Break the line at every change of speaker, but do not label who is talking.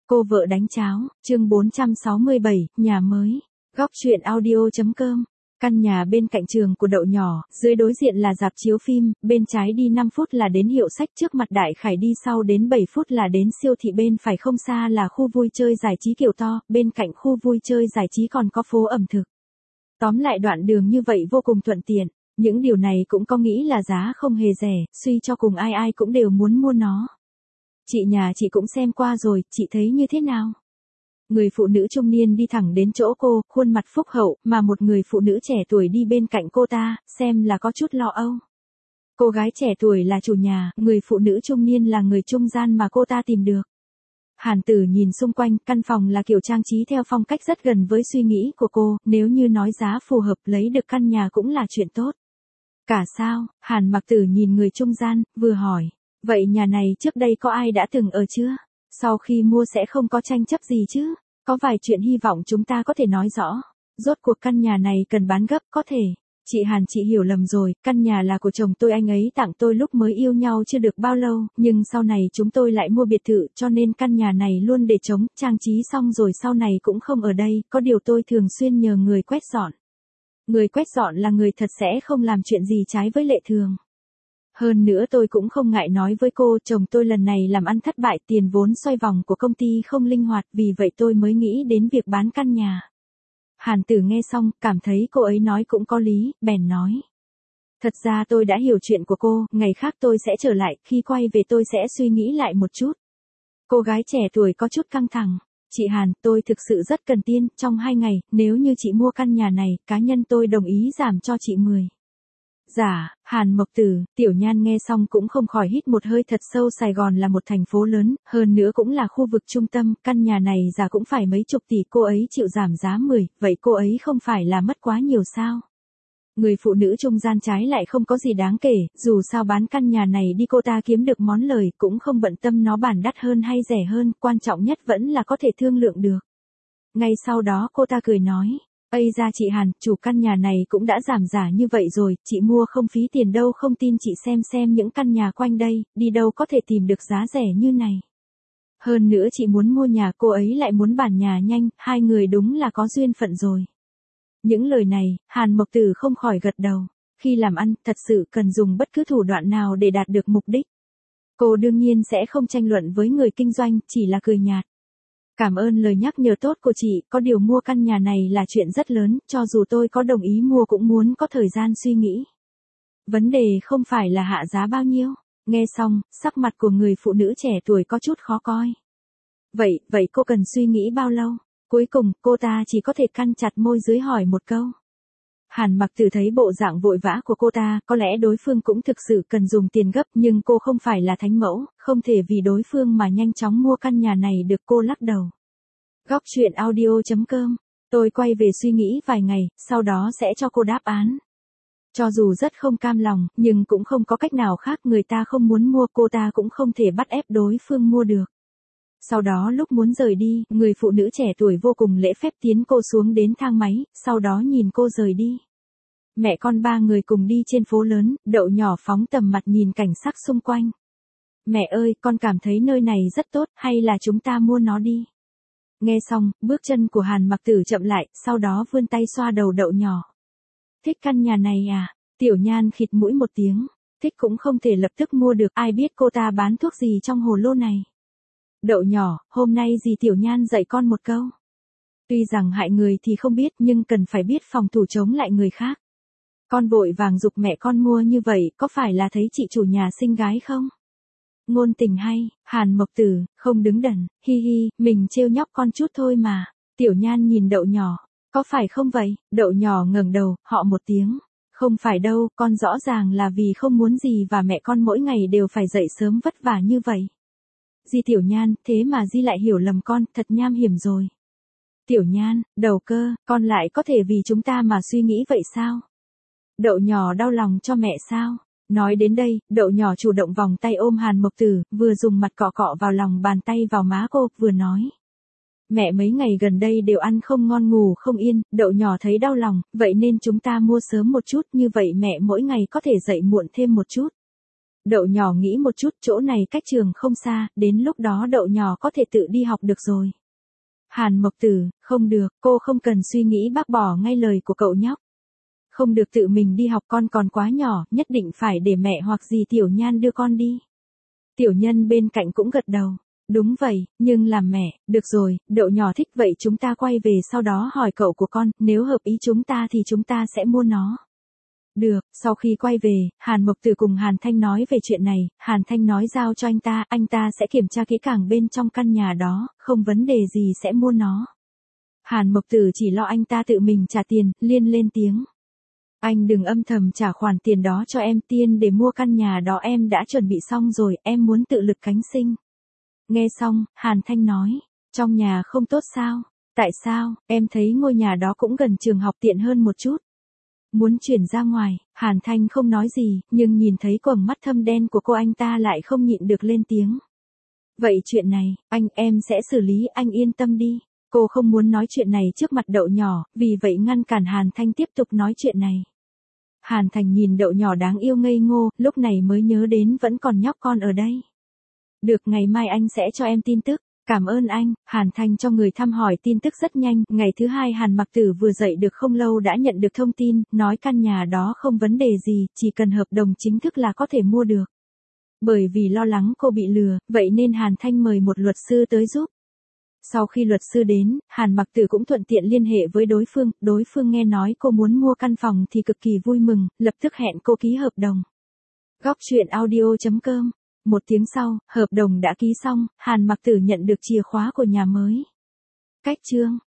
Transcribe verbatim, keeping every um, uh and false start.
Cô vợ đánh cháo, chương bốn trăm sáu mươi bảy, nhà mới. Góc truyện audio chấm com. Căn nhà bên cạnh trường của Đậu Nhỏ, dưới đối diện là rạp chiếu phim, bên trái đi năm phút là đến hiệu sách, trước mặt Đại Khải đi sau đến bảy phút là đến siêu thị, bên phải không xa là khu vui chơi giải trí kiểu to, bên cạnh khu vui chơi giải trí còn có phố ẩm thực. Tóm lại đoạn đường như vậy vô cùng thuận tiện, những điều này cũng có nghĩ là giá không hề rẻ, suy cho cùng ai ai cũng đều muốn mua nó. Chị nhà chị cũng xem qua rồi, chị thấy như thế nào? Người phụ nữ trung niên đi thẳng đến chỗ cô, khuôn mặt phúc hậu, mà một người phụ nữ trẻ tuổi đi bên cạnh cô ta, xem là có chút lo âu. Cô gái trẻ tuổi là chủ nhà, người phụ nữ trung niên là người trung gian mà cô ta tìm được. Hàn Tử nhìn xung quanh, căn phòng là kiểu trang trí theo phong cách rất gần với suy nghĩ của cô, nếu như nói giá phù hợp lấy được căn nhà cũng là chuyện tốt. Cả sao? Hàn Mặc Tử nhìn người trung gian, vừa hỏi. Vậy nhà này trước đây có ai đã từng ở chưa? Sau khi mua sẽ không có tranh chấp gì chứ? Có vài chuyện hy vọng chúng ta có thể nói rõ. Rốt cuộc căn nhà này cần bán gấp có thể. Chị Hàn, chị hiểu lầm rồi, căn nhà là của chồng tôi, anh ấy tặng tôi lúc mới yêu nhau chưa được bao lâu, nhưng sau này chúng tôi lại mua biệt thự, cho nên căn nhà này luôn để trống, trang trí xong rồi sau này cũng không ở đây, có điều tôi thường xuyên nhờ người quét dọn. Người quét dọn là người thật sẽ không làm chuyện gì trái với lệ thường. Hơn nữa tôi cũng không ngại nói với cô, chồng tôi lần này làm ăn thất bại, tiền vốn xoay vòng của công ty không linh hoạt, vì vậy tôi mới nghĩ đến việc bán căn nhà. Hàn Tử nghe xong, cảm thấy cô ấy nói cũng có lý, bèn nói. Thật ra tôi đã hiểu chuyện của cô, ngày khác tôi sẽ trở lại, khi quay về tôi sẽ suy nghĩ lại một chút. Cô gái trẻ tuổi có chút căng thẳng. Chị Hàn, tôi thực sự rất cần tiền, trong hai ngày, nếu như chị mua căn nhà này, cá nhân tôi đồng ý giảm cho chị mười. Dạ, Hàn Mộc Tử, Tiểu Nhan nghe xong cũng không khỏi hít một hơi thật sâu. Sài Gòn là một thành phố lớn, hơn nữa cũng là khu vực trung tâm, căn nhà này giá cũng phải mấy chục tỷ, cô ấy chịu giảm giá mười, vậy cô ấy không phải là mất quá nhiều sao? Người phụ nữ trung gian trái lại không có gì đáng kể, dù sao bán căn nhà này đi cô ta kiếm được món lời, cũng không bận tâm nó bản đắt hơn hay rẻ hơn, quan trọng nhất vẫn là có thể thương lượng được. Ngay sau đó cô ta cười nói. Ây ra chị Hàn, chủ căn nhà này cũng đã giảm giá như vậy rồi, chị mua không phí tiền đâu, không tin chị xem xem những căn nhà quanh đây, đi đâu có thể tìm được giá rẻ như này. Hơn nữa chị muốn mua nhà, cô ấy lại muốn bản nhà nhanh, hai người đúng là có duyên phận rồi. Những lời này, Hàn Mộc Tử không khỏi gật đầu. Khi làm ăn, thật sự cần dùng bất cứ thủ đoạn nào để đạt được mục đích. Cô đương nhiên sẽ không tranh luận với người kinh doanh, chỉ là cười nhạt. Cảm ơn lời nhắc nhở tốt của chị, có điều mua căn nhà này là chuyện rất lớn, cho dù tôi có đồng ý mua cũng muốn có thời gian suy nghĩ. Vấn đề không phải là hạ giá bao nhiêu. Nghe xong, sắc mặt của người phụ nữ trẻ tuổi có chút khó coi. Vậy, vậy cô cần suy nghĩ bao lâu? Cuối cùng, cô ta chỉ có thể cắn chặt môi dưới hỏi một câu. Hàn Mặc Tử thấy bộ dạng vội vã của cô ta, có lẽ đối phương cũng thực sự cần dùng tiền gấp, nhưng cô không phải là thánh mẫu, không thể vì đối phương mà nhanh chóng mua căn nhà này được, cô lắc đầu. Góc truyện audio chấm com, tôi quay về suy nghĩ vài ngày, sau đó sẽ cho cô đáp án. Cho dù rất không cam lòng, nhưng cũng không có cách nào khác, người ta không muốn mua, cô ta cũng không thể bắt ép đối phương mua được. Sau đó lúc muốn rời đi, người phụ nữ trẻ tuổi vô cùng lễ phép tiến cô xuống đến thang máy, sau đó nhìn cô rời đi. Mẹ con ba người cùng đi trên phố lớn, Đậu Nhỏ phóng tầm mặt nhìn cảnh sắc xung quanh. Mẹ ơi, con cảm thấy nơi này rất tốt, hay là chúng ta mua nó đi? Nghe xong, bước chân của Hàn Mặc Tử chậm lại, sau đó vươn tay xoa đầu Đậu Nhỏ. Thích căn nhà này à? Tiểu Nhan khịt mũi một tiếng, thích cũng không thể lập tức mua được, ai biết cô ta bán thuốc gì trong hồ lô này. Đậu Nhỏ, hôm nay dì Tiểu Nhan dạy con một câu. Tuy rằng hại người thì không biết, nhưng cần phải biết phòng thủ chống lại người khác. Con vội vàng giục mẹ con mua như vậy, có phải là thấy chị chủ nhà xinh gái không? Ngôn tình hay, Hàn Mộc Tử, không đứng đần, hi hi, mình trêu nhóc con chút thôi mà. Tiểu Nhan nhìn Đậu Nhỏ, có phải không vậy? Đậu Nhỏ ngẩng đầu, họ một tiếng. Không phải đâu, con rõ ràng là vì không muốn gì và mẹ con mỗi ngày đều phải dậy sớm vất vả như vậy. Di Tiểu Nhan, thế mà Di lại hiểu lầm con, thật nham hiểm rồi. Tiểu Nhan, đầu cơ, con lại có thể vì chúng ta mà suy nghĩ vậy sao? Đậu Nhỏ đau lòng cho mẹ sao? Nói đến đây, Đậu Nhỏ chủ động vòng tay ôm Hàn Mộc Tử, vừa dùng mặt cọ cọ vào lòng bàn tay vào má cô, vừa nói. Mẹ mấy ngày gần đây đều ăn không ngon ngủ không yên, Đậu Nhỏ thấy đau lòng, vậy nên chúng ta mua sớm một chút, như vậy mẹ mỗi ngày có thể dậy muộn thêm một chút. Đậu nhỏ nghĩ một chút, chỗ này cách trường không xa, đến lúc đó đậu nhỏ có thể tự đi học được rồi. Hàn Mộc Tử, không được, cô không cần suy nghĩ, bác bỏ ngay lời của cậu nhóc. Không được tự mình đi học, con còn quá nhỏ, nhất định phải để mẹ hoặc dì Tiểu Nhan đưa con đi. Tiểu Nhân bên cạnh cũng gật đầu. Đúng vậy, nhưng làm mẹ, được rồi, đậu nhỏ thích vậy chúng ta quay về sau đó hỏi cậu của con, nếu hợp ý chúng ta thì chúng ta sẽ mua nó. Được, sau khi quay về, Hàn Mộc Tử cùng Hàn Thanh nói về chuyện này, Hàn Thanh nói giao cho anh ta, anh ta sẽ kiểm tra kỹ càng bên trong căn nhà đó, không vấn đề gì sẽ mua nó. Hàn Mộc Tử chỉ lo anh ta tự mình trả tiền, liên lên tiếng. Anh đừng âm thầm trả khoản tiền đó cho em, tiền để mua căn nhà đó em đã chuẩn bị xong rồi, em muốn tự lực cánh sinh. Nghe xong, Hàn Thanh nói, trong nhà không tốt sao? Tại sao? Em thấy ngôi nhà đó cũng gần trường học, tiện hơn một chút. Muốn chuyển ra ngoài, Hàn Thanh không nói gì, nhưng nhìn thấy quầng mắt thâm đen của cô anh ta lại không nhịn được lên tiếng. Vậy chuyện này, anh em sẽ xử lý, anh yên tâm đi. Cô không muốn nói chuyện này trước mặt đậu nhỏ, vì vậy ngăn cản Hàn Thanh tiếp tục nói chuyện này. Hàn Thành nhìn đậu nhỏ đáng yêu ngây ngô, lúc này mới nhớ đến vẫn còn nhóc con ở đây. Được, ngày mai anh sẽ cho em tin tức. Cảm ơn anh. Hàn Thanh cho người thăm hỏi tin tức rất nhanh. Ngày thứ hai Hàn Mặc Tử vừa dậy được không lâu đã nhận được thông tin, nói căn nhà đó không vấn đề gì, chỉ cần hợp đồng chính thức là có thể mua được. Bởi vì lo lắng cô bị lừa, vậy nên Hàn Thanh mời một luật sư tới giúp. Sau khi luật sư đến, Hàn Mặc Tử cũng thuận tiện liên hệ với đối phương, đối phương nghe nói cô muốn mua căn phòng thì cực kỳ vui mừng, lập tức hẹn cô ký hợp đồng. Góc truyện audio chấm com. Một tiếng sau, hợp đồng đã ký xong, Hàn Mặc Tử nhận được chìa khóa của nhà mới. Cách chương